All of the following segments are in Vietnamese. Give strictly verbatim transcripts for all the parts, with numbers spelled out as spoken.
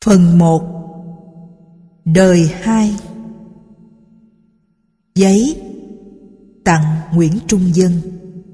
Phần một. Đời hai. Giấy tặng Nguyễn Trung Dân.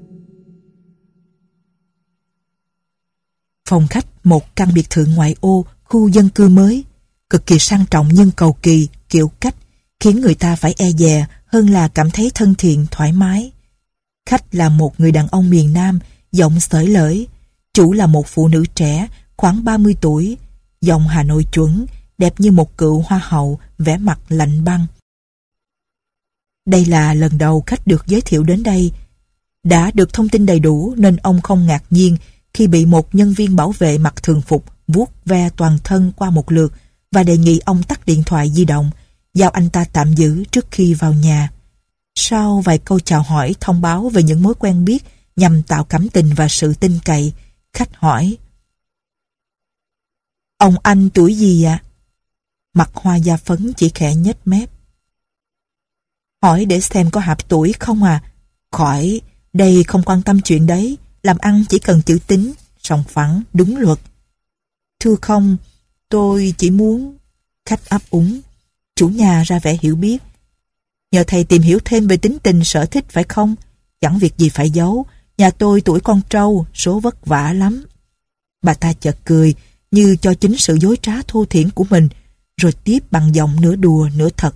Phòng khách một căn biệt thự ngoại ô, khu dân cư mới, cực kỳ sang trọng nhưng cầu kỳ, kiểu cách, khiến người ta phải e dè hơn là cảm thấy thân thiện, thoải mái. Khách là một người đàn ông miền Nam, giọng xởi lởi. Chủ là một phụ nữ trẻ, khoảng ba mươi tuổi, giọng Hà Nội chuẩn, đẹp như một cựu hoa hậu, vẻ mặt lạnh băng. Đây là lần đầu khách được giới thiệu đến đây. Đã được thông tin đầy đủ nên ông không ngạc nhiên khi bị một nhân viên bảo vệ mặc thường phục vuốt ve toàn thân qua một lượt và đề nghị ông tắt điện thoại di động, giao anh ta tạm giữ trước khi vào nhà. Sau vài câu chào hỏi thông báo về những mối quen biết nhằm tạo cảm tình và sự tin cậy, khách hỏi: "Ông anh tuổi gì ạ?" Mặt Hoa da phấn chỉ khẽ nhếch mép. "Hỏi để xem có hợp tuổi không à? Khỏi, đây không quan tâm chuyện đấy, làm ăn chỉ cần chữ tín, sòng phẳng, đúng luật." "Thưa không, tôi chỉ muốn..." Khách ấp úng. Chủ nhà ra vẻ hiểu biết: "Nhờ thầy tìm hiểu thêm về tính tình sở thích phải không? Chẳng việc gì phải giấu, nhà tôi tuổi con trâu, số vất vả lắm." Bà ta chợt cười, như cho chính sự dối trá thô thiển của mình, rồi tiếp bằng giọng nửa đùa nửa thật: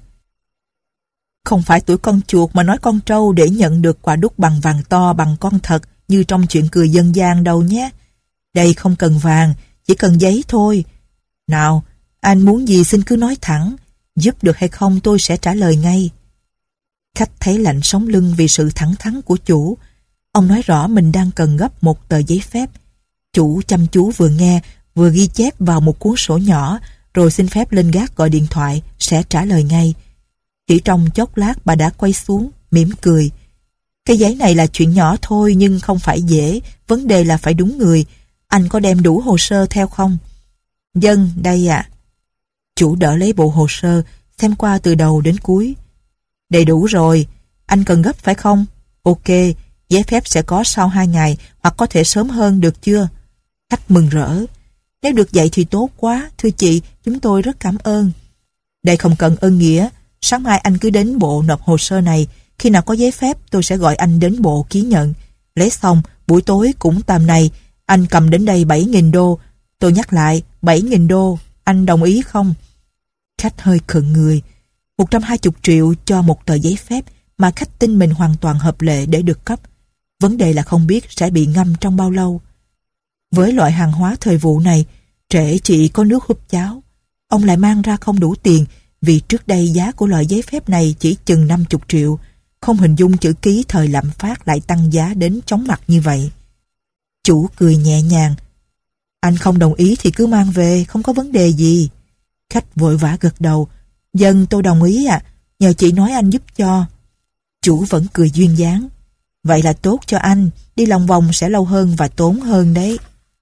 "Không phải tuổi con chuột mà nói con trâu để nhận được quà đúc bằng vàng to bằng con thật như trong chuyện cười dân gian đâu nhé. Đây không cần vàng, chỉ cần giấy thôi. Nào, anh muốn gì xin cứ nói thẳng, giúp được hay không tôi sẽ trả lời ngay." Khách thấy lạnh sống lưng vì sự thẳng thắn của chủ. Ông nói rõ mình đang cần gấp một tờ giấy phép. Chủ chăm chú vừa nghe vừa ghi chép vào một cuốn sổ nhỏ, rồi xin phép lên gác gọi điện thoại, sẽ trả lời ngay. Chỉ trong chốc lát bà đã quay xuống, mỉm cười: "Cái giấy này là chuyện nhỏ thôi nhưng không phải dễ, vấn đề là phải đúng người. Anh có đem đủ hồ sơ theo không?" "Dân, đây ạ." Chủ đỡ lấy bộ hồ sơ, xem qua từ đầu đến cuối. "Đầy đủ rồi, anh cần gấp phải không? Ok, giấy phép sẽ có sau hai ngày hoặc có thể sớm hơn, được chưa?" Khách mừng rỡ: "Nếu được vậy thì tốt quá, thưa chị, chúng tôi rất cảm ơn." "Đây không cần ơn nghĩa, sáng mai anh cứ đến bộ nộp hồ sơ này, khi nào có giấy phép tôi sẽ gọi anh đến bộ ký nhận. Lấy xong, buổi tối cũng tầm này, anh cầm đến đây bảy nghìn đô. Tôi nhắc lại, bảy nghìn đô, anh đồng ý không?" Khách hơi khựng người. một trăm hai mươi triệu cho một tờ giấy phép mà khách tin mình hoàn toàn hợp lệ để được cấp. Vấn đề là không biết sẽ bị ngâm trong bao lâu. Với loại hàng hóa thời vụ này, trễ chỉ có nước húp cháo. Ông lại mang ra không đủ tiền vì trước đây giá của loại giấy phép này chỉ chừng năm mươi triệu. Không hình dung chữ ký thời lạm phát lại tăng giá đến chóng mặt như vậy. Chủ cười nhẹ nhàng: "Anh không đồng ý thì cứ mang về, không có vấn đề gì." Khách vội vã gật đầu: "Dân, tôi đồng ý ạ, à, nhờ chị nói anh giúp cho." Chủ vẫn cười duyên dáng: "Vậy là tốt cho anh, đi lòng vòng sẽ lâu hơn và tốn hơn đấy."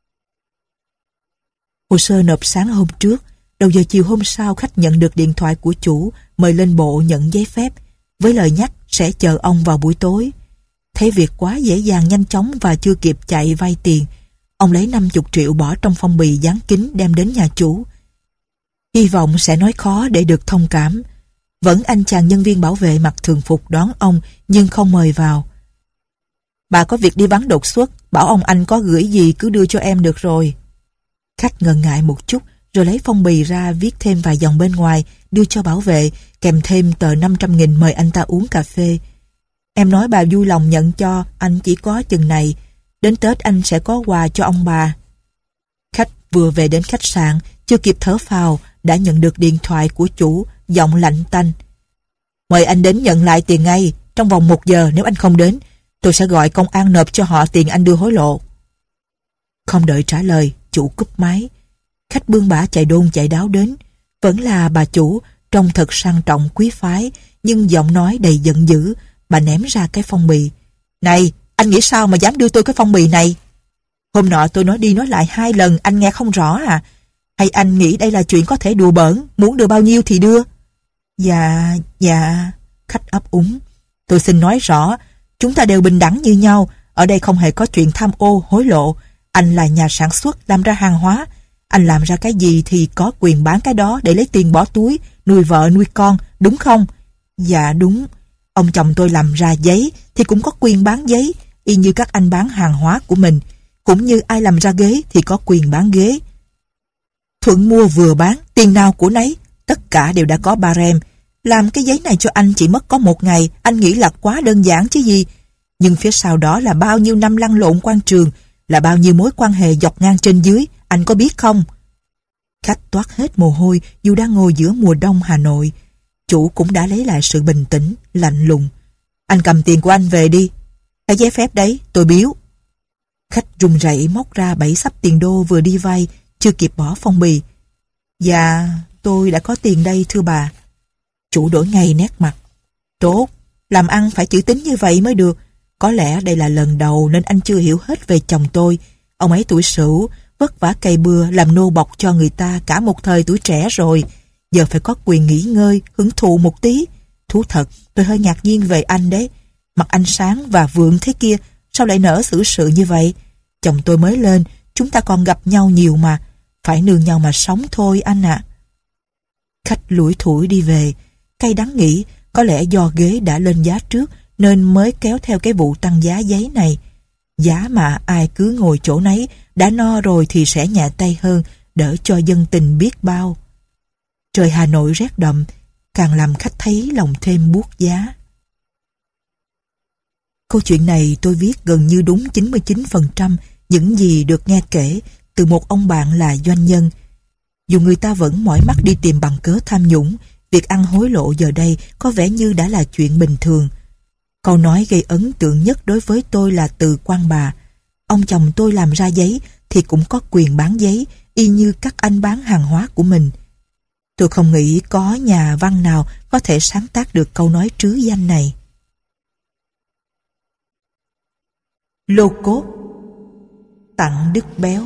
Hồ sơ nộp sáng hôm trước, đầu giờ chiều hôm sau khách nhận được điện thoại của chủ mời lên bộ nhận giấy phép, với lời nhắc sẽ chờ ông vào buổi tối. Thấy việc quá dễ dàng nhanh chóng và chưa kịp chạy vay tiền, ông lấy năm mươi triệu bỏ trong phong bì dán kín đem đến nhà chủ. Hy vọng sẽ nói khó để được thông cảm. Vẫn anh chàng nhân viên bảo vệ mặc thường phục đón ông nhưng không mời vào. "Bà có việc đi vắng đột xuất, bảo ông anh có gửi gì cứ đưa cho em được rồi." Khách ngần ngại một chút rồi lấy phong bì ra viết thêm vài dòng bên ngoài đưa cho bảo vệ, kèm thêm tờ năm trăm nghìn mời anh ta uống cà phê. "Em nói bà vui lòng nhận cho, anh chỉ có chừng này. Đến Tết anh sẽ có quà cho ông bà." Khách vừa về đến khách sạn, chưa kịp thở phào đã nhận được điện thoại của chủ, giọng lạnh tanh: "Mời anh đến nhận lại tiền ngay, trong vòng một giờ nếu anh không đến, tôi sẽ gọi công an nộp cho họ tiền anh đưa hối lộ." Không đợi trả lời, chủ cúp máy. Khách bươn bả chạy đôn chạy đáo đến. Vẫn là bà chủ, trông thật sang trọng quý phái, nhưng giọng nói đầy giận dữ. Bà ném ra cái phong bì: "Này, anh nghĩ sao mà dám đưa tôi cái phong bì này? Hôm nọ tôi nói đi nói lại hai lần, anh nghe không rõ à? Hay anh nghĩ đây là chuyện có thể đùa bỡn, muốn đưa bao nhiêu thì đưa?" Dạ, dạ, khách ấp úng. "Tôi xin nói rõ, chúng ta đều bình đẳng như nhau, ở đây không hề có chuyện tham ô, hối lộ. Anh là nhà sản xuất, làm ra hàng hóa. Anh làm ra cái gì thì có quyền bán cái đó để lấy tiền bỏ túi, nuôi vợ nuôi con, đúng không? Dạ đúng. Ông chồng tôi làm ra giấy thì cũng có quyền bán giấy, y như các anh bán hàng hóa của mình. Cũng như ai làm ra ghế thì có quyền bán ghế. Thuận mua vừa bán, tiền nào của nấy, tất cả đều đã có barem. Làm cái giấy này cho anh chỉ mất có một ngày, anh nghĩ là quá đơn giản chứ gì. Nhưng phía sau đó là bao nhiêu năm lăn lộn quan trường, là bao nhiêu mối quan hệ dọc ngang trên dưới, anh có biết không? Khách toát hết mồ hôi dù đang ngồi giữa mùa đông Hà Nội. Chủ cũng đã lấy lại sự bình tĩnh, lạnh lùng. Anh cầm tiền của anh về đi. Cái giấy phép đấy, tôi biếu. Khách run rẩy móc ra bảy xấp tiền đô vừa đi vay, chưa kịp bỏ phong bì. Dạ, tôi đã có tiền đây thưa bà. Chủ đổi ngay nét mặt. Tốt, làm ăn phải chữ tín như vậy mới được. Có lẽ đây là lần đầu nên anh chưa hiểu hết về chồng tôi. Ông ấy tuổi Sửu, vất vả cày bừa làm nô bộc cho người ta cả một thời tuổi trẻ rồi. Giờ phải có quyền nghỉ ngơi, hưởng thụ một tí. Thú thật, tôi hơi ngạc nhiên về anh đấy. Mặt anh sáng và vượng thế kia, sao lại nỡ xử sự như vậy? Chồng tôi mới lên, chúng ta còn gặp nhau nhiều mà. Phải nương nhau mà sống thôi anh ạ. Khách lủi thủi đi về. Cay đắng nghĩ, có lẽ do ghế đã lên giá trước nên mới kéo theo cái vụ tăng giá giấy này. Giá mà ai cứ ngồi chỗ nấy, đã no rồi thì sẽ nhẹ tay hơn, đỡ cho dân tình biết bao. Trời Hà Nội rét đậm, càng làm khách thấy lòng thêm buốt giá. Câu chuyện này tôi viết gần như đúng chín mươi chín phần trăm những gì được nghe kể từ một ông bạn là doanh nhân. Dù người ta vẫn mỏi mắt đi tìm bằng cớ tham nhũng, việc ăn hối lộ giờ đây có vẻ như đã là chuyện bình thường. Câu nói gây ấn tượng nhất đối với tôi là từ quan bà. Ông chồng tôi làm ra giấy thì cũng có quyền bán giấy, y như các anh bán hàng hóa của mình. Tôi không nghĩ có nhà văn nào có thể sáng tác được câu nói trứ danh này. Lô cốt tặng Đức Béo.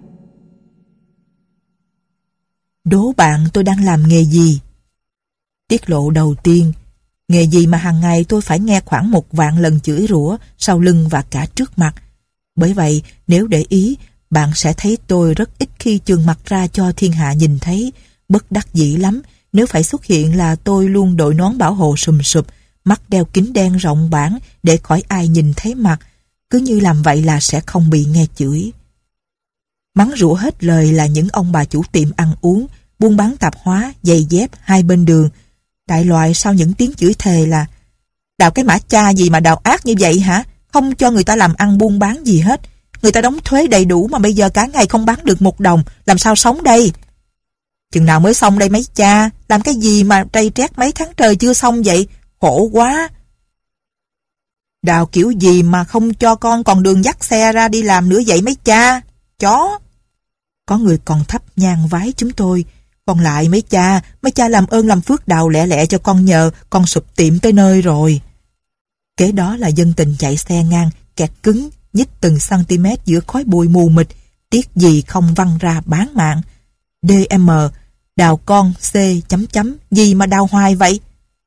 Đố bạn tôi đang làm nghề gì? Tiết lộ đầu tiên, nghề gì mà hàng ngày tôi phải nghe khoảng một vạn lần chửi rủa sau lưng và cả trước mặt. Bởi vậy, nếu để ý, bạn sẽ thấy tôi rất ít khi chườm mặt ra cho thiên hạ nhìn thấy. Bất đắc dĩ lắm, nếu phải xuất hiện là tôi luôn đội nón bảo hộ sùm sụp, mắt đeo kính đen rộng bản để khỏi ai nhìn thấy mặt. Cứ như làm vậy là sẽ không bị nghe chửi. Mắng rủa hết lời là những ông bà chủ tiệm ăn uống, buôn bán tạp hóa, giày dép hai bên đường. Đại loại sau những tiếng chửi thề là: đào cái mã cha gì mà đào ác như vậy hả? Không cho người ta làm ăn buôn bán gì hết. Người ta đóng thuế đầy đủ mà bây giờ cả ngày không bán được một đồng, làm sao sống đây? Chừng nào mới xong đây mấy cha? Làm cái gì mà trây trét mấy tháng trời chưa xong vậy? Khổ quá. Đào kiểu gì mà không cho con còn đường dắt xe ra đi làm nữa vậy mấy cha? Chó. Có người còn thắp nhang vái chúng tôi. Còn lại mấy cha, mấy cha làm ơn làm phước đào lẹ lẹ cho con nhờ, con sụp tiệm tới nơi rồi. Kế đó là dân tình chạy xe ngang, kẹt cứng, nhích từng cm giữa khói bụi mù mịt, tiếc gì không văng ra bán mạng. đê em, đào con, C, chấm chấm, gì mà đào hoài vậy?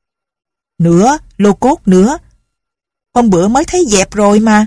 Nữa, lô cốt nữa. Hôm bữa mới thấy dẹp rồi mà.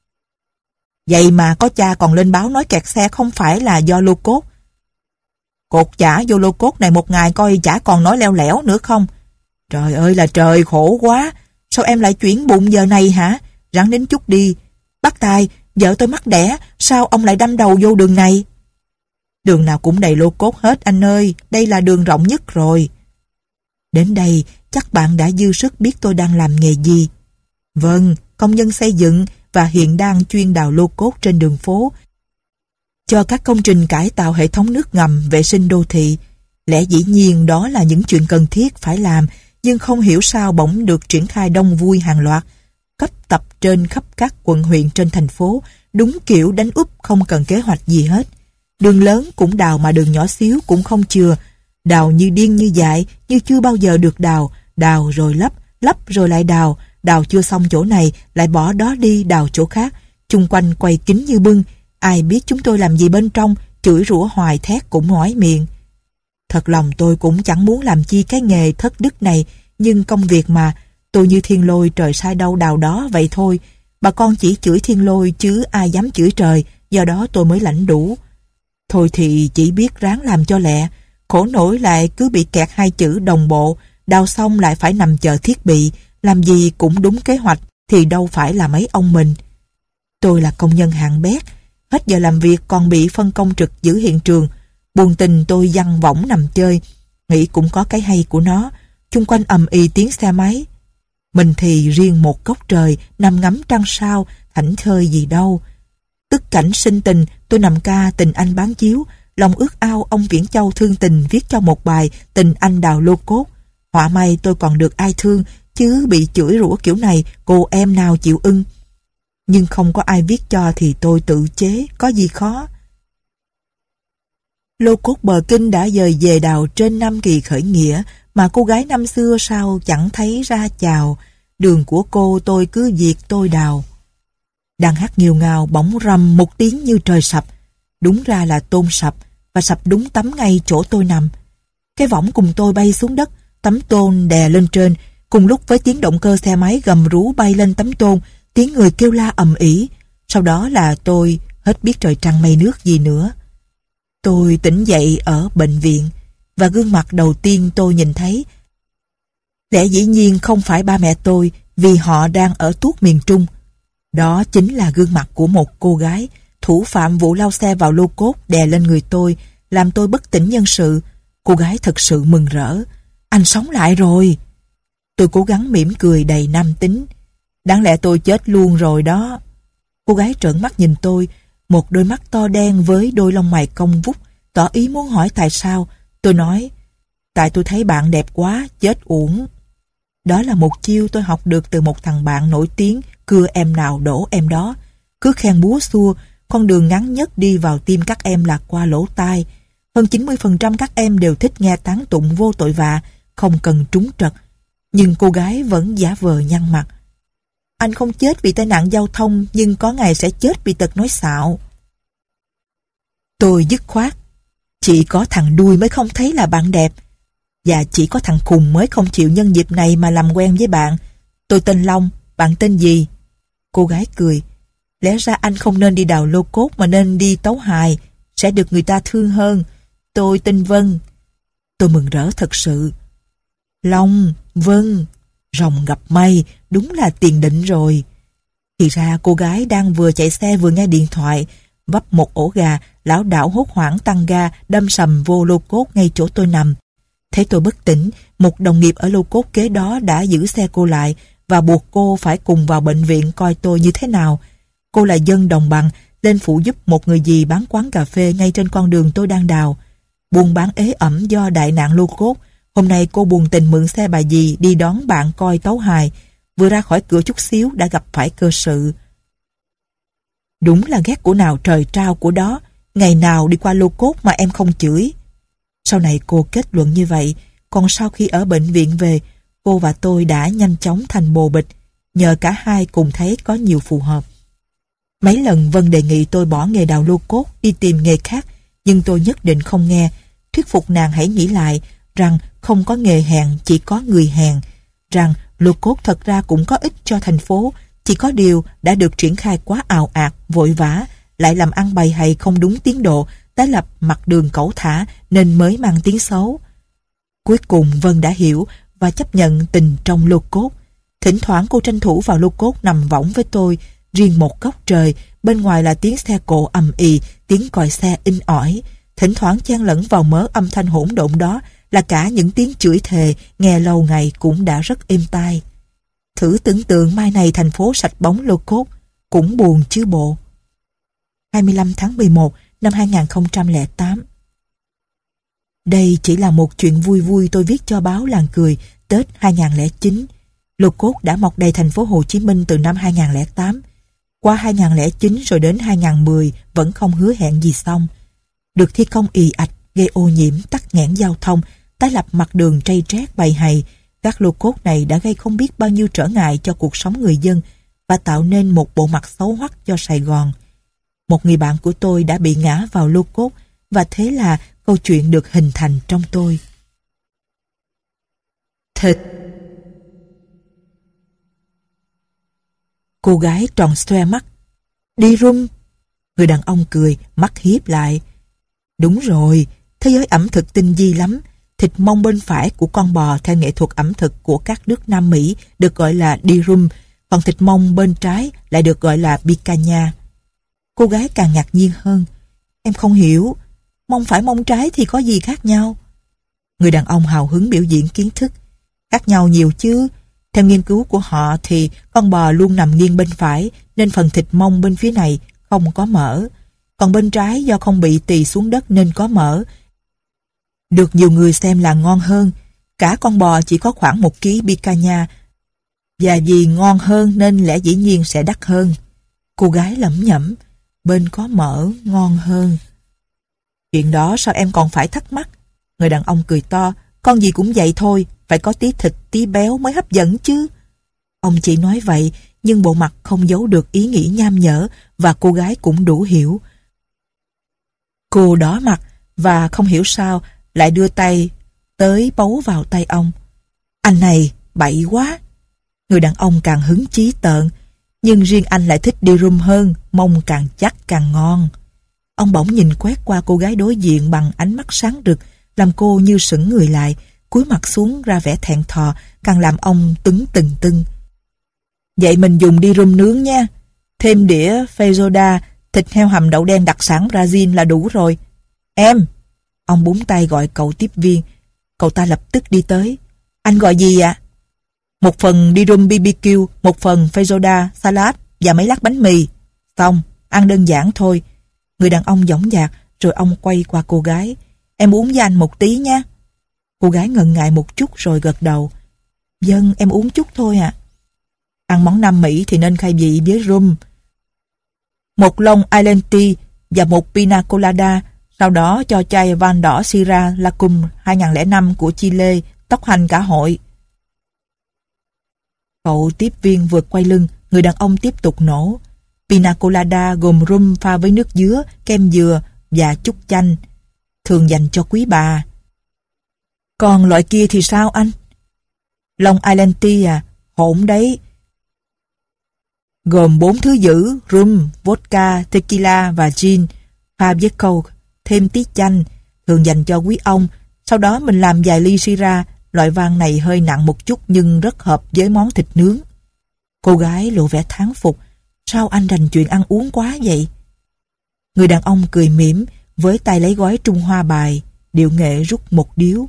Vậy mà có cha còn lên báo nói kẹt xe không phải là do lô cốt. Cột chả vô lô cốt này một ngày coi chả còn nói leo lẻo nữa không? Trời ơi là trời, khổ quá. Sao em lại chuyển bụng giờ này hả? Ráng đến chút đi. Bác Tài, vợ tôi mắc đẻ, sao ông lại đâm đầu vô đường này? Đường nào cũng đầy lô cốt hết anh ơi, đây là đường rộng nhất rồi. Đến đây, chắc bạn đã dư sức biết tôi đang làm nghề gì. Vâng, công nhân xây dựng và hiện đang chuyên đào lô cốt trên đường phố cho các công trình cải tạo hệ thống nước ngầm, vệ sinh đô thị. Lẽ dĩ nhiên đó là những chuyện cần thiết phải làm, nhưng không hiểu sao bỗng được triển khai đông vui hàng loạt, cấp tập trên khắp các quận huyện trên thành phố, đúng kiểu đánh úp không cần kế hoạch gì hết. Đường lớn cũng đào mà đường nhỏ xíu cũng không chừa, đào như điên như dại, như chưa bao giờ được đào, đào rồi lấp, lấp rồi lại đào, đào chưa xong chỗ này lại bỏ đó đi đào chỗ khác, chung quanh quay kín như bưng. Ai biết chúng tôi làm gì bên trong, chửi rủa hoài thét cũng mỏi miệng. Thật lòng tôi cũng chẳng muốn làm chi cái nghề thất đức này, nhưng công việc mà, tôi như thiên lôi trời sai đâu đào đó vậy thôi. Bà con chỉ chửi thiên lôi chứ ai dám chửi trời, do đó tôi mới lãnh đủ. Thôi thì chỉ biết ráng làm cho lẹ, khổ nổi lại cứ bị kẹt hai chữ đồng bộ, đào xong lại phải nằm chờ thiết bị, làm gì cũng đúng kế hoạch thì đâu phải là mấy ông mình. Tôi là công nhân hạng bét, hết giờ làm việc còn bị phân công trực giữ hiện trường. Buồn tình tôi văng võng nằm chơi, nghĩ cũng có cái hay của nó, chung quanh ầm ĩ tiếng xe máy. Mình thì riêng một góc trời, nằm ngắm trăng sao, thảnh thơi gì đâu. Tức cảnh sinh tình, tôi nằm ca Tình Anh bán chiếu, lòng ước ao ông Viễn Châu thương tình viết cho một bài Tình Anh đào lô cốt. Họa may tôi còn được ai thương, chứ bị chửi rủa kiểu này cô em nào chịu ưng. Nhưng không có ai viết cho thì tôi tự chế, có gì khó. Lô cốt bờ kinh đã dời về đào trên năm kỳ khởi nghĩa, mà cô gái năm xưa sao chẳng thấy ra chào. Đường của cô tôi cứ việc tôi đào. Đang hát nghiêu ngào bỗng rầm một tiếng như trời sập. Đúng ra là tôn sập, và sập đúng tấm ngay chỗ tôi nằm. Cái võng cùng tôi bay xuống đất, tấm tôn đè lên trên, cùng lúc với tiếng động cơ xe máy gầm rú bay lên tấm tôn, tiếng người kêu la ầm ĩ. Sau đó là tôi hết biết trời trăng mây nước gì nữa. Tôi tỉnh dậy ở bệnh viện, và gương mặt đầu tiên tôi nhìn thấy lẽ dĩ nhiên không phải ba mẹ tôi, vì họ đang ở tuốt miền Trung. Đó chính là gương mặt của một cô gái, thủ phạm vụ lao xe vào lô cốt đè lên người tôi, làm tôi bất tỉnh nhân sự. Cô gái thật sự mừng rỡ. Anh sống lại rồi. Tôi cố gắng mỉm cười đầy nam tính. Đáng lẽ tôi chết luôn rồi đó. Cô gái trợn mắt nhìn tôi, một đôi mắt to đen với đôi lông mày cong vút, tỏ ý muốn hỏi tại sao. Tôi nói, tại tôi thấy bạn đẹp quá, chết uổng. Đó là một chiêu tôi học được từ một thằng bạn nổi tiếng, cưa em nào đổ em đó. Cứ khen búa xua, con đường ngắn nhất đi vào tim các em là qua lỗ tai. Hơn chín mươi phần trăm các em đều thích nghe tán tụng vô tội vạ, không cần trúng trật. Nhưng cô gái vẫn giả vờ nhăn mặt. Anh không chết vì tai nạn giao thông, nhưng có ngày sẽ chết vì tật nói xạo. Tôi dứt khoát. Chỉ có thằng đuôi mới không thấy là bạn đẹp, và chỉ có thằng khùng mới không chịu nhân dịp này mà làm quen với bạn. Tôi tên Long, bạn tên gì? Cô gái cười. Lẽ ra anh không nên đi đào lô cốt mà nên đi tấu hài, sẽ được người ta thương hơn. Tôi tên Vân. Tôi mừng rỡ thật sự. Long, Vân, rồng gặp mây, đúng là tiền định rồi. Thì ra cô gái đang vừa chạy xe vừa nghe điện thoại, vấp một ổ gà, lão đảo hốt hoảng tăng ga, đâm sầm vô lô cốt ngay chỗ tôi nằm. Thấy tôi bất tỉnh, một đồng nghiệp ở lô cốt kế đó đã giữ xe cô lại và buộc cô phải cùng vào bệnh viện coi tôi như thế nào. Cô là dân đồng bằng, lên phụ giúp một người dì bán quán cà phê ngay trên con đường tôi đang đào. Buôn bán ế ẩm do đại nạn lô cốt. Hôm nay cô buồn tình mượn xe bà dì đi đón bạn coi tấu hài. Vừa ra khỏi cửa chút xíu đã gặp phải cơ sự. Đúng là ghét của nào trời trao của đó. Ngày nào đi qua lô cốt mà em không chửi. Sau này cô kết luận như vậy. Còn sau khi ở bệnh viện về, cô và tôi đã nhanh chóng thành bồ bịch, nhờ cả hai cùng thấy có nhiều phù hợp. Mấy lần Vân đề nghị tôi bỏ nghề đào lô cốt đi tìm nghề khác, nhưng tôi nhất định không nghe, thuyết phục nàng hãy nghĩ lại, rằng không có nghề hèn, chỉ có người hèn, rằng lô cốt thật ra cũng có ích cho thành phố, chỉ có điều đã được triển khai quá ào ạt, vội vã, lại làm ăn bày hay không đúng tiến độ, tái lập mặt đường cẩu thả nên mới mang tiếng xấu. Cuối cùng Vân đã hiểu và chấp nhận tình trong lô cốt. Thỉnh thoảng cô tranh thủ vào lô cốt nằm võng với tôi, riêng một góc trời, bên ngoài là tiếng xe cộ ầm ì, tiếng còi xe inh ỏi. Thỉnh thoảng chen lẫn vào mớ âm thanh hỗn độn đó là cả những tiếng chửi thề, nghe lâu ngày cũng đã rất êm tai. Thử tưởng tượng mai này thành phố sạch bóng lô cốt, cũng buồn chứ bộ. hai mươi lăm tháng mười một năm hai nghìn không trăm lẻ tám. Đây chỉ là một chuyện vui vui tôi viết cho báo Làng Cười Tết hai nghìn không trăm lẻ chín. Lô cốt đã mọc đầy thành phố Hồ Chí Minh từ năm hai nghìn không trăm lẻ tám. Qua hai nghìn không trăm lẻ chín rồi đến hai nghìn không trăm mười vẫn không hứa hẹn gì xong. Được thi công ì ạch, gây ô nhiễm, tắc nghẽn giao thông, tái lập mặt đường trây trét bầy hầy. Các lô cốt này đã gây không biết bao nhiêu trở ngại cho cuộc sống người dân và tạo nên một bộ mặt xấu hoắc cho Sài Gòn. Một người bạn của tôi đã bị ngã vào lô cốt và thế là câu chuyện được hình thành trong tôi. Thịt. Cô gái tròn xoe mắt. Đi rum. Người đàn ông cười, mắt hiếp lại. Đúng rồi, thế giới ẩm thực tinh vi lắm. Thịt mông bên phải của con bò theo nghệ thuật ẩm thực của các nước Nam Mỹ được gọi là dirum, còn thịt mông bên trái lại được gọi là picanha. Cô gái càng ngạc nhiên hơn. Em không hiểu, mông phải mông trái thì có gì khác nhau? Người đàn ông hào hứng biểu diễn kiến thức. Khác nhau nhiều chứ. Theo nghiên cứu của họ thì con bò luôn nằm nghiêng bên phải nên phần thịt mông bên phía này không có mỡ. Còn bên trái do không bị tì xuống đất nên có mỡ. Được nhiều người xem là ngon hơn. Cả con bò chỉ có khoảng một ký picanha. Và vì ngon hơn nên lẽ dĩ nhiên sẽ đắt hơn. Cô gái lẩm nhẩm, bên có mỡ ngon hơn. Chuyện đó sao em còn phải thắc mắc? Người đàn ông cười to, con gì cũng vậy thôi, phải có tí thịt tí béo mới hấp dẫn chứ. Ông chỉ nói vậy, nhưng bộ mặt không giấu được ý nghĩ nham nhở và cô gái cũng đủ hiểu. Cô đỏ mặt và không hiểu sao lại đưa tay tới bấu vào tay ông. Anh này, bậy quá. Người đàn ông càng hứng chí tợn, nhưng riêng anh lại thích dirum hơn, mông càng chắc càng ngon. Ông bỗng nhìn quét qua cô gái đối diện bằng ánh mắt sáng rực, làm cô như sững người lại, cúi mặt xuống ra vẻ thẹn thò, càng làm ông tứng từng tưng. Vậy mình dùng dirum nướng nha. Thêm đĩa feijoada, thịt heo hầm đậu đen đặc sản Brazil là đủ rồi. Em! Ông búng tay gọi cậu tiếp viên. Cậu ta lập tức đi tới. Anh gọi gì ạ? Một phần dirum bê bê kiu, một phần feijoada, salad và mấy lát bánh mì. Xong, ăn đơn giản thôi. Người đàn ông dõng dạc, rồi ông quay qua cô gái. Em uống với anh một tí nha. Cô gái ngần ngại một chút rồi gật đầu. Vâng, em uống chút thôi ạ. À. Ăn món Nam Mỹ thì nên khai vị với rum. Một Long Island Tea và một Pina Colada. Sau đó cho chai van đỏ Syrah Lacum hai không không năm của Chile, tốc hành cả hội. Cậu tiếp viên vượt quay lưng, người đàn ông tiếp tục nổ. Pina Colada gồm rum pha với nước dứa, kem dừa và chút chanh, thường dành cho quý bà. Còn loại kia thì sao anh? Long Island Tea à, hỗn đấy. Gồm bốn thứ dữ, rum, vodka, tequila và gin, pha với coke, thêm tí chanh, thường dành cho quý ông. Sau đó mình làm vài ly Syrah, loại vang này hơi nặng một chút nhưng rất hợp với món thịt nướng. Cô gái lộ vẻ thán phục. Sao anh rành chuyện ăn uống quá vậy? Người đàn ông cười mỉm, với tay lấy gói Trung Hoa bài, điệu nghệ rút một điếu.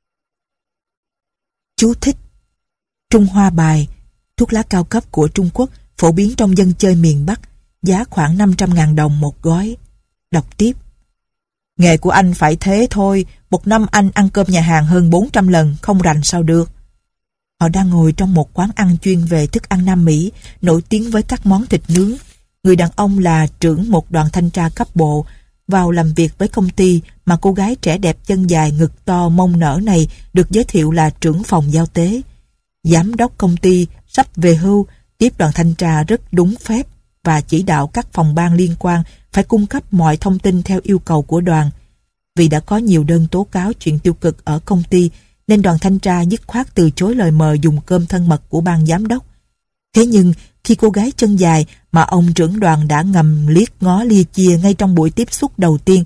Chú thích: Trung Hoa bài, thuốc lá cao cấp của Trung Quốc, phổ biến trong dân chơi miền Bắc, giá khoảng năm trăm ngàn đồng một gói. Đọc tiếp. Nghề của anh phải thế thôi, một năm anh ăn cơm nhà hàng hơn bốn trăm lần, không rành sao được. Họ đang ngồi trong một quán ăn chuyên về thức ăn Nam Mỹ, nổi tiếng với các món thịt nướng. Người đàn ông là trưởng một đoàn thanh tra cấp bộ, vào làm việc với công ty mà cô gái trẻ đẹp chân dài ngực to mông nở này được giới thiệu là trưởng phòng giao tế. Giám đốc công ty sắp về hưu, tiếp đoàn thanh tra rất đúng phép và chỉ đạo các phòng ban liên quan phải cung cấp mọi thông tin theo yêu cầu của đoàn. Vì đã có nhiều đơn tố cáo chuyện tiêu cực ở công ty, nên đoàn thanh tra dứt khoát từ chối lời mời dùng cơm thân mật của ban giám đốc. Thế nhưng, khi cô gái chân dài mà ông trưởng đoàn đã ngầm liếc ngó lia chia ngay trong buổi tiếp xúc đầu tiên,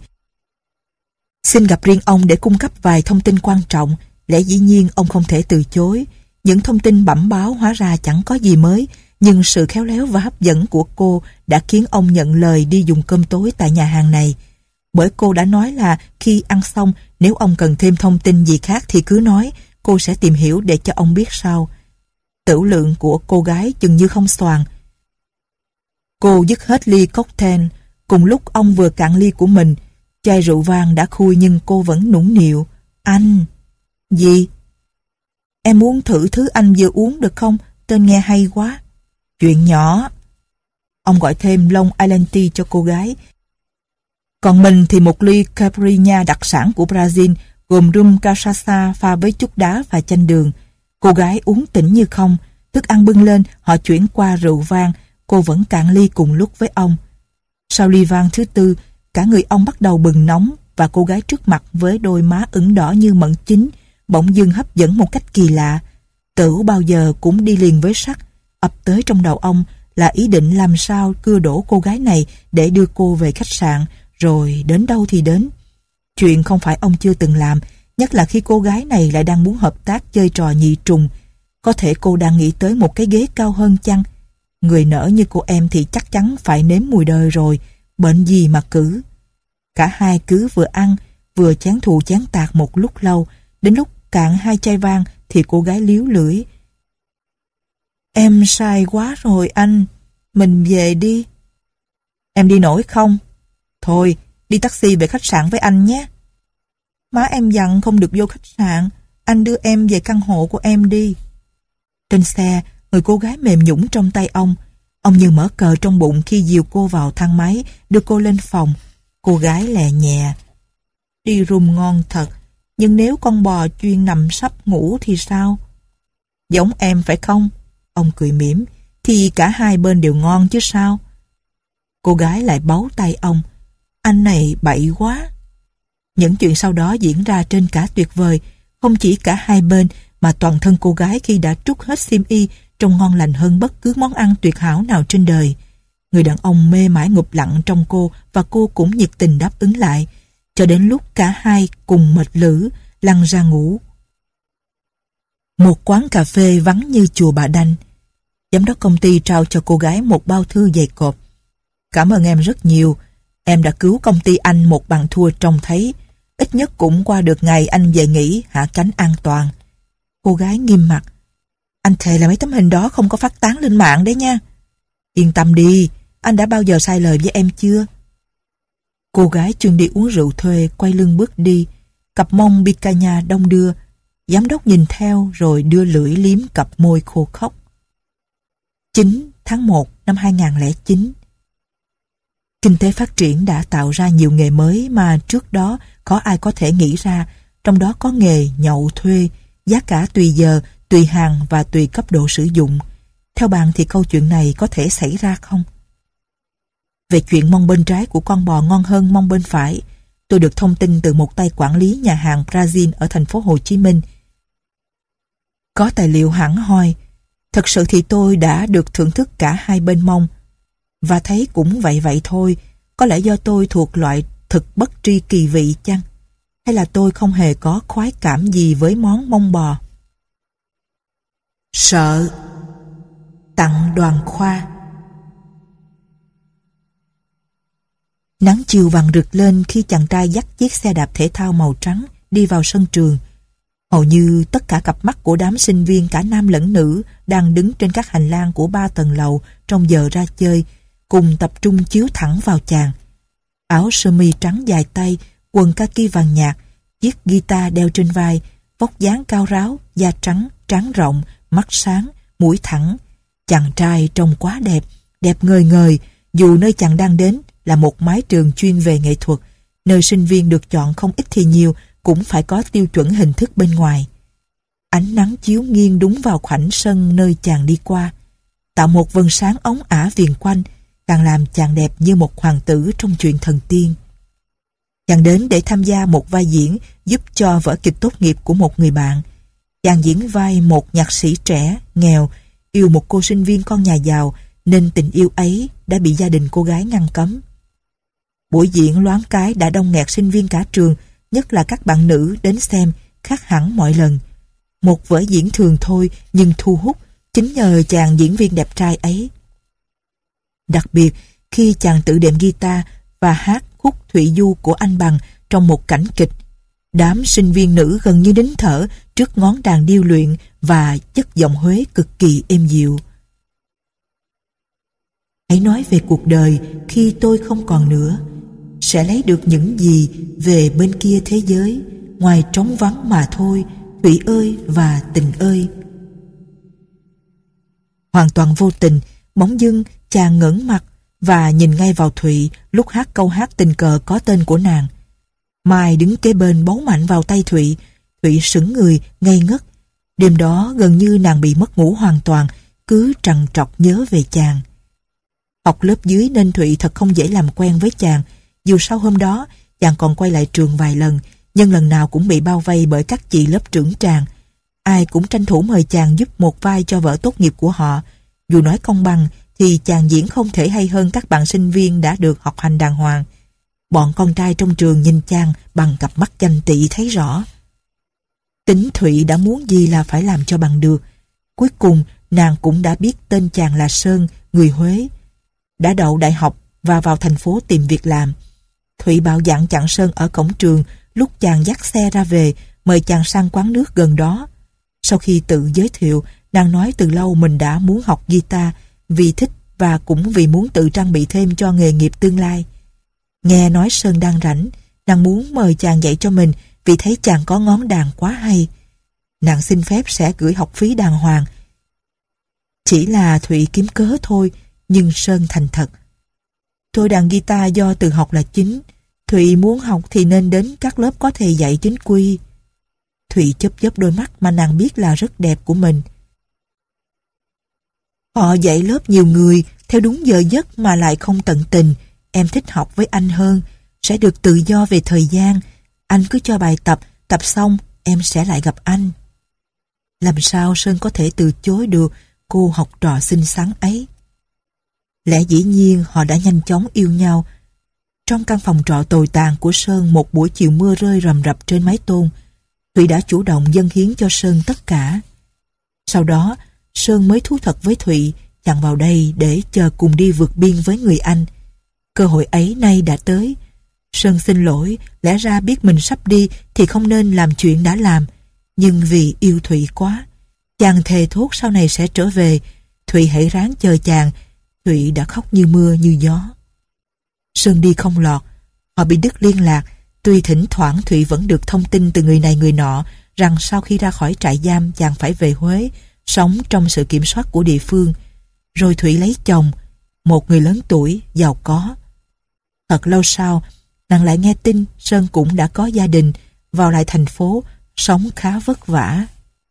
xin gặp riêng ông để cung cấp vài thông tin quan trọng, lẽ dĩ nhiên ông không thể từ chối. Những thông tin bẩm báo hóa ra chẳng có gì mới, nhưng sự khéo léo và hấp dẫn của cô đã khiến ông nhận lời đi dùng cơm tối tại nhà hàng này. Bởi cô đã nói là khi ăn xong, nếu ông cần thêm thông tin gì khác thì cứ nói, cô sẽ tìm hiểu để cho ông biết sau. Tửu lượng của cô gái chừng như không xoàng. Cô dứt hết ly cocktail, cùng lúc ông vừa cạn ly của mình. Chai rượu vang đã khui nhưng cô vẫn nũng nịu. Anh... Gì? Em muốn thử thứ anh vừa uống được không? Tên nghe hay quá. Chuyện nhỏ. Ông gọi thêm Long Island Tea cho cô gái. Còn mình thì một ly caipirinha đặc sản của Brazil, gồm rum cachaça pha với chút đá và chanh đường. Cô gái uống tỉnh như không. Thức ăn bưng lên, họ chuyển qua rượu vang. Cô vẫn cạn ly cùng lúc với ông. Sau ly vang thứ tư, cả người ông bắt đầu bừng nóng và cô gái trước mặt với đôi má ửng đỏ như mận chín bỗng dưng hấp dẫn một cách kỳ lạ. Tửu bao giờ cũng đi liền với sắc. Ập tới trong đầu ông là ý định làm sao cưa đổ cô gái này để đưa cô về khách sạn, rồi đến đâu thì đến. Chuyện không phải ông chưa từng làm, nhất là khi cô gái này lại đang muốn hợp tác chơi trò nhị trùng. Có thể cô đang nghĩ tới một cái ghế cao hơn chăng? Người nỡ như cô em thì chắc chắn phải nếm mùi đời rồi, bệnh gì mà cử. Cả hai cứ vừa ăn, vừa chán thù chán tạc một lúc lâu, đến lúc cạn hai chai vang thì cô gái líu lưỡi. Em sai quá rồi anh, mình về đi. Em đi nổi không? Thôi, đi taxi về khách sạn với anh nhé. Má em dặn không được vô khách sạn, anh đưa em về căn hộ của em đi. Trên xe, người cô gái mềm nhũn trong tay ông. Ông như mở cờ trong bụng khi dìu cô vào thang máy, đưa cô lên phòng. Cô gái lè nhẹ. Đi rum ngon thật, nhưng nếu con bò chuyên nằm sắp ngủ thì sao? Giống em phải không? Ông cười mỉm. Thì cả hai bên đều ngon chứ sao? Cô gái lại bấu tay ông. Anh này bậy quá. Những chuyện sau đó diễn ra trên cả tuyệt vời. Không chỉ cả hai bên, mà toàn thân cô gái khi đã trút hết xiêm y trông ngon lành hơn bất cứ món ăn tuyệt hảo nào trên đời. Người đàn ông mê mải ngụp lặng trong cô, và cô cũng nhiệt tình đáp ứng lại, cho đến lúc cả hai cùng mệt lử lăn ra ngủ. Một quán cà phê vắng như chùa Bà Đanh. Giám đốc công ty trao cho cô gái một bao thư dày cộp. Cảm ơn em rất nhiều. Em đã cứu công ty anh một bằng thua trông thấy. Ít nhất cũng qua được ngày anh về nghỉ hạ cánh an toàn. Cô gái nghiêm mặt. Anh thề là mấy tấm hình đó không có phát tán lên mạng đấy nha. Yên tâm đi, anh đã bao giờ sai lời với em chưa? Cô gái chuyên đi uống rượu thuê quay lưng bước đi, cặp mông picanha đông đưa. Giám đốc nhìn theo rồi đưa lưỡi liếm cặp môi khô khốc. chín tháng một năm hai nghìn không trăm lẻ chín. Kinh tế phát triển đã tạo ra nhiều nghề mới mà trước đó có ai có thể nghĩ ra, trong đó có nghề nhậu thuê, giá cả tùy giờ, tùy hàng và tùy cấp độ sử dụng. Theo bạn thì câu chuyện này có thể xảy ra không? Về chuyện mông bên trái của con bò ngon hơn mông bên phải, tôi được thông tin từ một tay quản lý nhà hàng Brazil ở thành phố Hồ Chí Minh. Có tài liệu hẳn hoi. Thật sự thì tôi đã được thưởng thức cả hai bên mông, và thấy cũng vậy vậy thôi. Có lẽ do tôi thuộc loại thực bất tri kỳ vị chăng? Hay là tôi không hề có khoái cảm gì với món mông bò? Sợ. Tặng Đoàn Khoa. Nắng chiều vàng rực lên khi chàng trai dắt chiếc xe đạp thể thao màu trắng đi vào sân trường. Hầu như tất cả cặp mắt của đám sinh viên cả nam lẫn nữ đang đứng trên các hành lang của ba tầng lầu trong giờ ra chơi, cùng tập trung chiếu thẳng vào chàng. Áo sơ mi trắng dài tay, quần kaki vàng nhạt, chiếc guitar đeo trên vai, vóc dáng cao ráo, da trắng, trán rộng, mắt sáng, mũi thẳng. Chàng trai trông quá đẹp, đẹp ngời ngời, dù nơi chàng đang đến là một mái trường chuyên về nghệ thuật, nơi sinh viên được chọn không ít thì nhiều cũng phải có tiêu chuẩn hình thức bên ngoài. Ánh nắng chiếu nghiêng đúng vào khoảnh sân nơi chàng đi qua, tạo một vầng sáng óng ả viền quanh, càng làm chàng đẹp như một hoàng tử trong truyện thần tiên. Chàng đến để tham gia một vai diễn giúp cho vở kịch tốt nghiệp của một người bạn. Chàng diễn vai một nhạc sĩ trẻ, nghèo, yêu một cô sinh viên con nhà giàu, nên tình yêu ấy đã bị gia đình cô gái ngăn cấm. Buổi diễn loáng cái đã đông nghẹt sinh viên cả trường, nhất là các bạn nữ đến xem, khác hẳn mọi lần. Một vở diễn thường thôi nhưng thu hút, chính nhờ chàng diễn viên đẹp trai ấy. Đặc biệt khi chàng tự đệm guitar và hát khúc Thụy Du của Anh Bằng trong một cảnh kịch, đám sinh viên nữ gần như nín thở trước ngón đàn điêu luyện và chất giọng Huế cực kỳ êm dịu. Hãy nói về cuộc đời khi tôi không còn nữa, sẽ lấy được những gì về bên kia thế giới, ngoài trống vắng mà thôi, Thủy ơi và tình ơi. Hoàn toàn vô tình, bỗng dưng chàng ngẩng mặt và nhìn ngay vào Thụy lúc hát câu hát tình cờ có tên của nàng. Mai đứng kế bên bấu mạnh vào tay Thụy. Thụy sững người, ngây ngất. Đêm đó gần như nàng bị mất ngủ hoàn toàn, cứ trằn trọc nhớ về chàng. Học lớp dưới nên Thụy thật không dễ làm quen với chàng. Dù sau hôm đó, chàng còn quay lại trường vài lần, nhưng lần nào cũng bị bao vây bởi các chị lớp trưởng tràng. Ai cũng tranh thủ mời chàng giúp một vai cho vở tốt nghiệp của họ. Dù nói công bằng, thì chàng diễn không thể hay hơn các bạn sinh viên đã được học hành đàng hoàng. Bọn con trai trong trường nhìn chàng bằng cặp mắt ganh tị thấy rõ. Tính Thụy đã muốn gì là phải làm cho bằng được. Cuối cùng nàng cũng đã biết tên chàng là Sơn, người Huế. Đã đậu đại học và vào thành phố tìm việc làm. Thụy bạo dạn chặn Sơn ở cổng trường lúc chàng dắt xe ra về, mời chàng sang quán nước gần đó. Sau khi tự giới thiệu, nàng nói từ lâu mình đã muốn học guitar vì thích và cũng vì muốn tự trang bị thêm cho nghề nghiệp tương lai. Nghe nói Sơn đang rảnh, nàng muốn mời chàng dạy cho mình vì thấy chàng có ngón đàn quá hay. Nàng xin phép sẽ gửi học phí đàng hoàng. Chỉ là Thụy kiếm cớ thôi, nhưng Sơn thành thật. Tôi đàn guitar do tự học là chính. Thụy muốn học thì nên đến các lớp có thầy dạy chính quy. Thụy chớp chớp đôi mắt mà nàng biết là rất đẹp của mình. Họ dạy lớp nhiều người theo đúng giờ giấc mà lại không tận tình. Em thích học với anh hơn, sẽ được tự do về thời gian. Anh cứ cho bài tập, tập xong em sẽ lại gặp anh. Làm sao Sơn có thể từ chối được cô học trò xinh xắn ấy? Lẽ dĩ nhiên họ đã nhanh chóng yêu nhau. Trong căn phòng trọ tồi tàn của Sơn một buổi chiều mưa rơi rầm rập trên mái tôn, Thụy đã chủ động dâng hiến cho Sơn tất cả. Sau đó, Sơn mới thú thật với Thụy chàng vào đây để chờ cùng đi vượt biên với người anh. Cơ hội ấy nay đã tới. Sơn xin lỗi, lẽ ra biết mình sắp đi thì không nên làm chuyện đã làm. Nhưng vì yêu Thụy quá, chàng thề thốt sau này sẽ trở về. Thụy hãy ráng chờ chàng. Thụy đã khóc như mưa như gió. Sơn đi không lọt, họ bị đứt liên lạc. Tuy thỉnh thoảng Thụy vẫn được thông tin từ người này người nọ rằng sau khi ra khỏi trại giam chàng phải về Huế, sống trong sự kiểm soát của địa phương. Rồi Thụy lấy chồng, một người lớn tuổi, giàu có. Thật lâu sau, nàng lại nghe tin Sơn cũng đã có gia đình, vào lại thành phố, sống khá vất vả.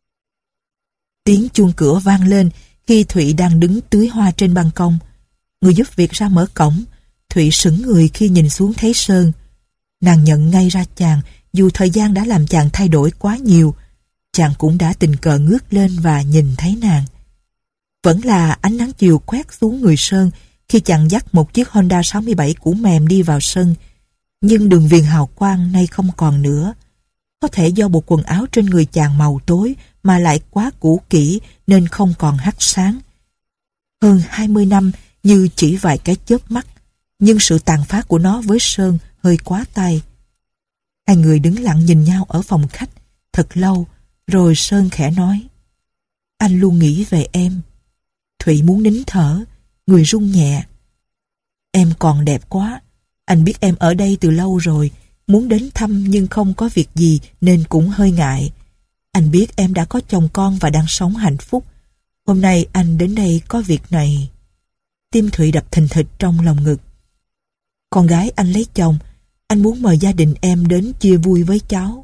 Tiếng chuông cửa vang lên khi Thụy đang đứng tưới hoa trên ban công. Người giúp việc ra mở cổng. Thụy sững người khi nhìn xuống thấy Sơn. Nàng nhận ngay ra chàng, dù thời gian đã làm chàng thay đổi quá nhiều. Chàng cũng đã tình cờ ngước lên và nhìn thấy nàng. Vẫn là ánh nắng chiều quét xuống người Sơn khi chàng dắt một chiếc Honda sáu mươi bảy cũ mềm đi vào sân. Nhưng đường viền hào quang nay không còn nữa. Có thể do bộ quần áo trên người chàng màu tối mà lại quá cũ kỹ nên không còn hắt sáng. Hơn hai mươi năm như chỉ vài cái chớp mắt, nhưng sự tàn phá của nó với Sơn hơi quá tay. Hai người đứng lặng nhìn nhau ở phòng khách thật lâu, rồi Sơn khẽ nói: Anh luôn nghĩ về em. Thụy muốn nín thở, người run nhẹ. Em còn đẹp quá. Anh biết em ở đây từ lâu rồi, muốn đến thăm nhưng không có việc gì nên cũng hơi ngại. Anh biết em đã có chồng con và đang sống hạnh phúc. Hôm nay anh đến đây có việc này. Tim Thụy đập thình thịch trong lòng ngực. Con gái anh lấy chồng, anh muốn mời gia đình em đến chia vui với cháu.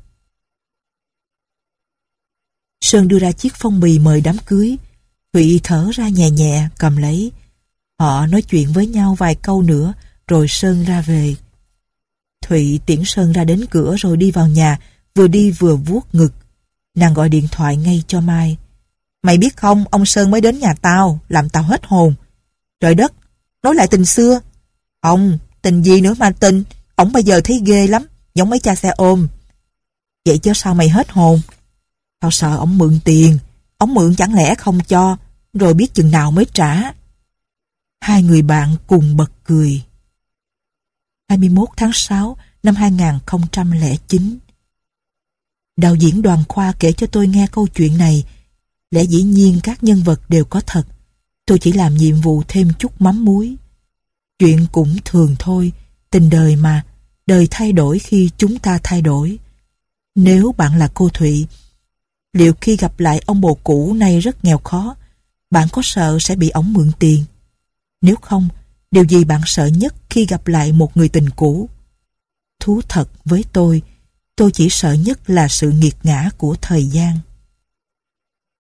Sơn đưa ra chiếc phong bì mời đám cưới. Thụy thở ra nhẹ nhẹ cầm lấy. Họ nói chuyện với nhau vài câu nữa rồi Sơn ra về. Thụy tiễn Sơn ra đến cửa rồi đi vào nhà, vừa đi vừa vuốt ngực. Nàng gọi điện thoại ngay cho Mai. Mày biết không, ông Sơn mới đến nhà tao, làm tao hết hồn. Trời đất, nói lại tình xưa. Không, tình gì nữa mà tình, ổng bây giờ thấy ghê lắm, giống mấy cha xe ôm. Vậy chứ sao mày hết hồn? Tao sợ ổng mượn tiền, ổng mượn chẳng lẽ không cho, rồi biết chừng nào mới trả. Hai người bạn cùng bật cười. hai mươi mốt tháng sáu năm hai nghìn không trăm lẻ chín. Đạo diễn Đoàn Khoa kể cho tôi nghe câu chuyện này. Lẽ dĩ nhiên các nhân vật đều có thật. Tôi chỉ làm nhiệm vụ thêm chút mắm muối. Chuyện cũng thường thôi, tình đời mà, đời thay đổi khi chúng ta thay đổi. Nếu bạn là cô Thụy, liệu khi gặp lại ông bồ cũ nay rất nghèo khó, bạn có sợ sẽ bị ổng mượn tiền? Nếu không, điều gì bạn sợ nhất khi gặp lại một người tình cũ? Thú thật với tôi, tôi chỉ sợ nhất là sự nghiệt ngã của thời gian.